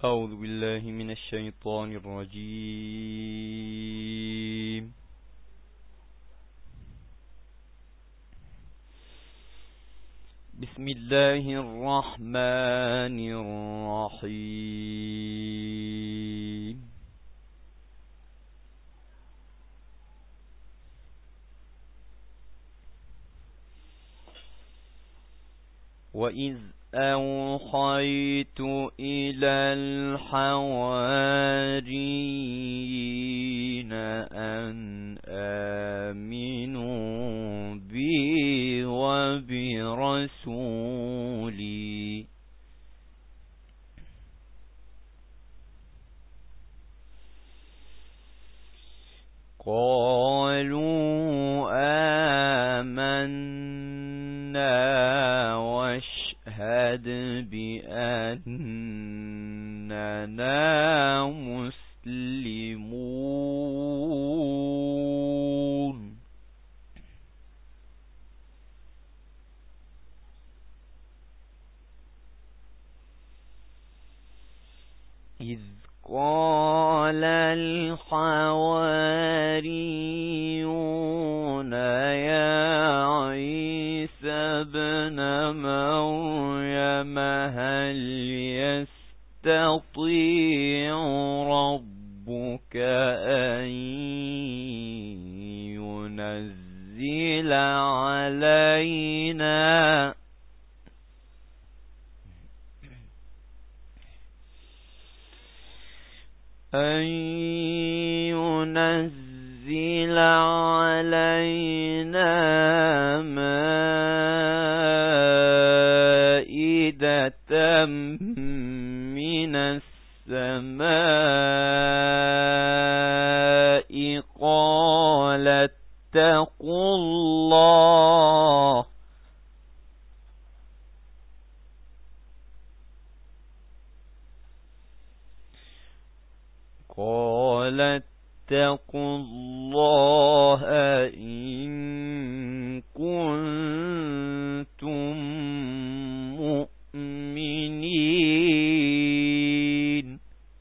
أعوذ بالله من الشيطان الرجيم. بسم الله الرحمن الرحيم. وإذ أوحيت إلى الحواريين أن آمنوا بي وبرسولي قالوا آمنا واشهد بأننا مسلمون. إذ قال الحواريون يا عيسى ابن مريم هل يستطيع ربك أن ينزل علينا مائدة من السماء قال اتقوا الله إن كنتم مؤمنين.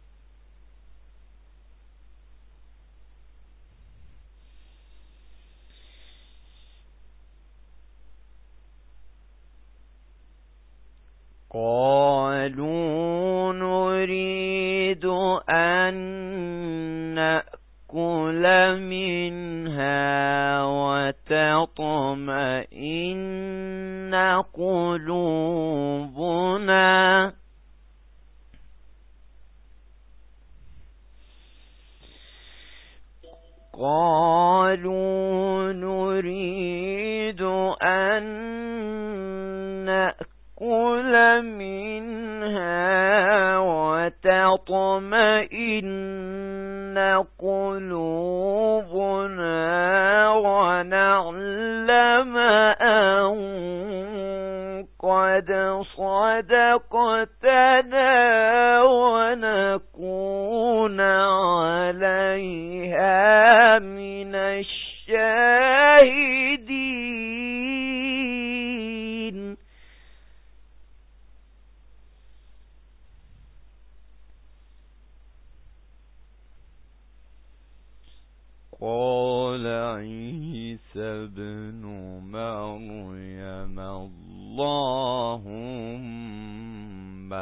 قالوا نريد أن نأكل منها وتطمئن قلوبنا ونعلم أن قد صدقتنا ونكون عليها من الشاهدين. قال عيسى ابن مريم اللهم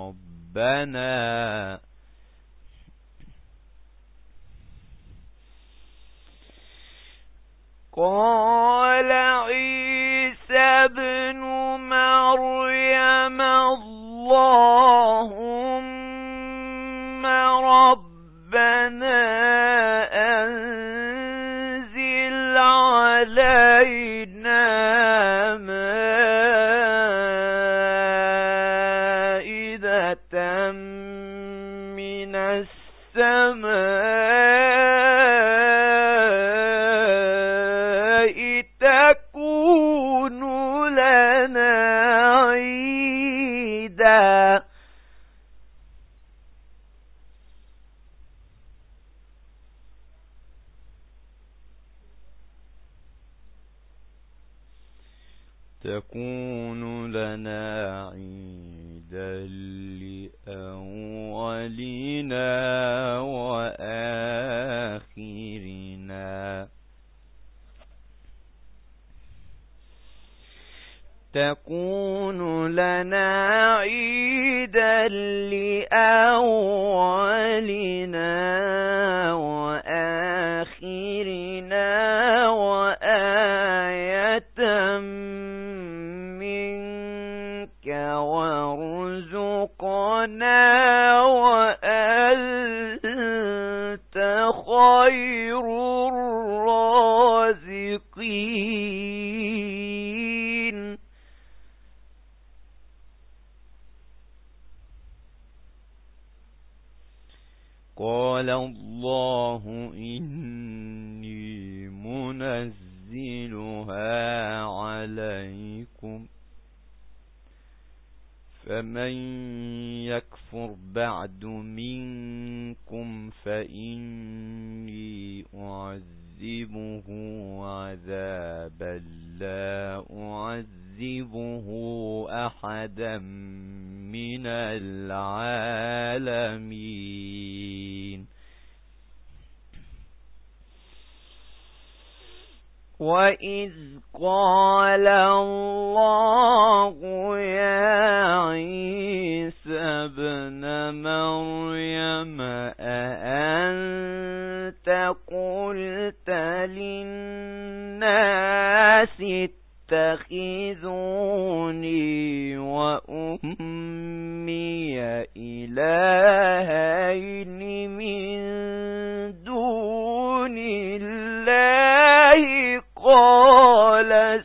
ربنا قال عيسى ابن مريم اللهم ربنا أنزل علينا مائدة من السماء تكون لنا عيدا تكون لنا عيدا لأولنا وآخرنا تكون لنا عيدا لأولنا وآخرنا وآية منك وارزقنا وأنت خير الرازقين. قال الله إني منزلها عليكم فمن يكفر بعد منكم فإني أعذبه عذابا لا أعذبه أحدا من العالمين. وإذ قال الله يا عيسى ابن مريم أأنت قلت للناس اتخذوني وأمي إلهين من دون الله قال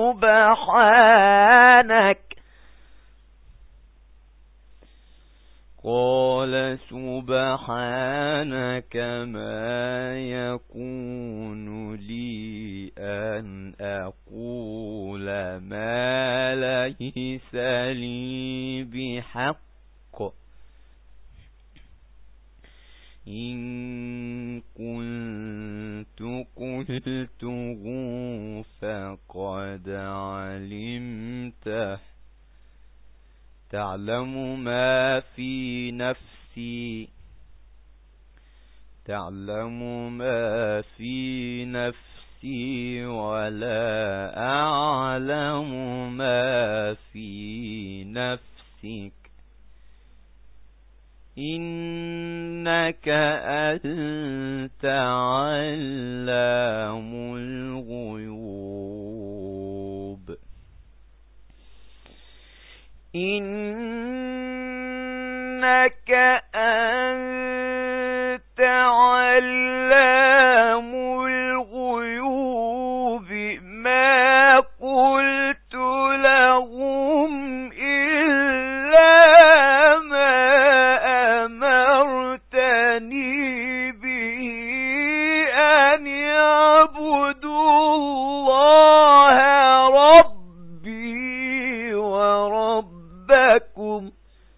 سبحانك ما يكون لي أن أقول ما ليس لي بحق إن كنت قلته فقد علمته تعلم ما في نفسي ولا أعلم ما في نفسك إنك أنت علام الغيوب. إنك أنت علام الغيوب ما قلت لهم إلا ما أمرتني به أن يعبدوا الله ربي وربكم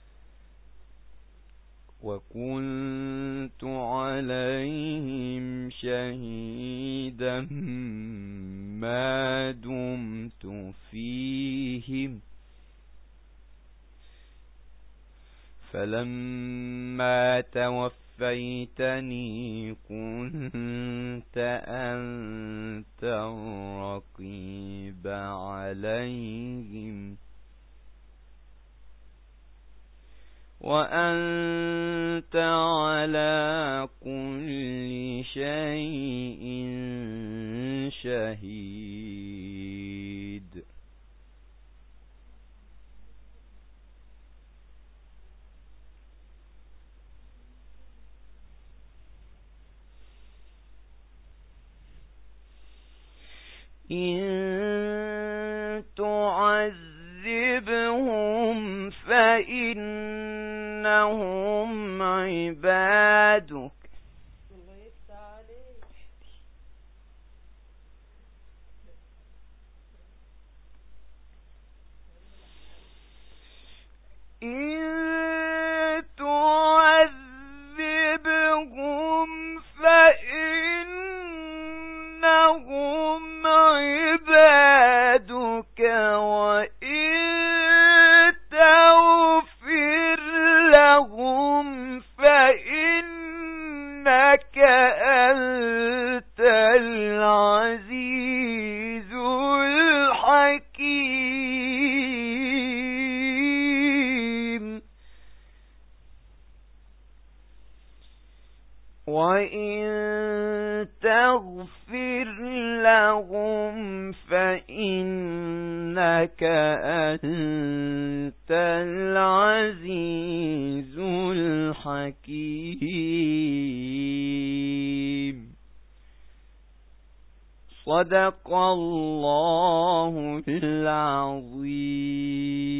وكنت عليهم شهيدا ما دمت فيهم فلما توفيتني كنت أنت الرقيب عليهم وأنت على كل شيء شهيد. إن تعذبهم فإنهم عبادك إن تعذبهم فإنهم عبادك وإن تغفر لهم لهم فإنك أنت العزيز الحكيم. صدق الله العظيم.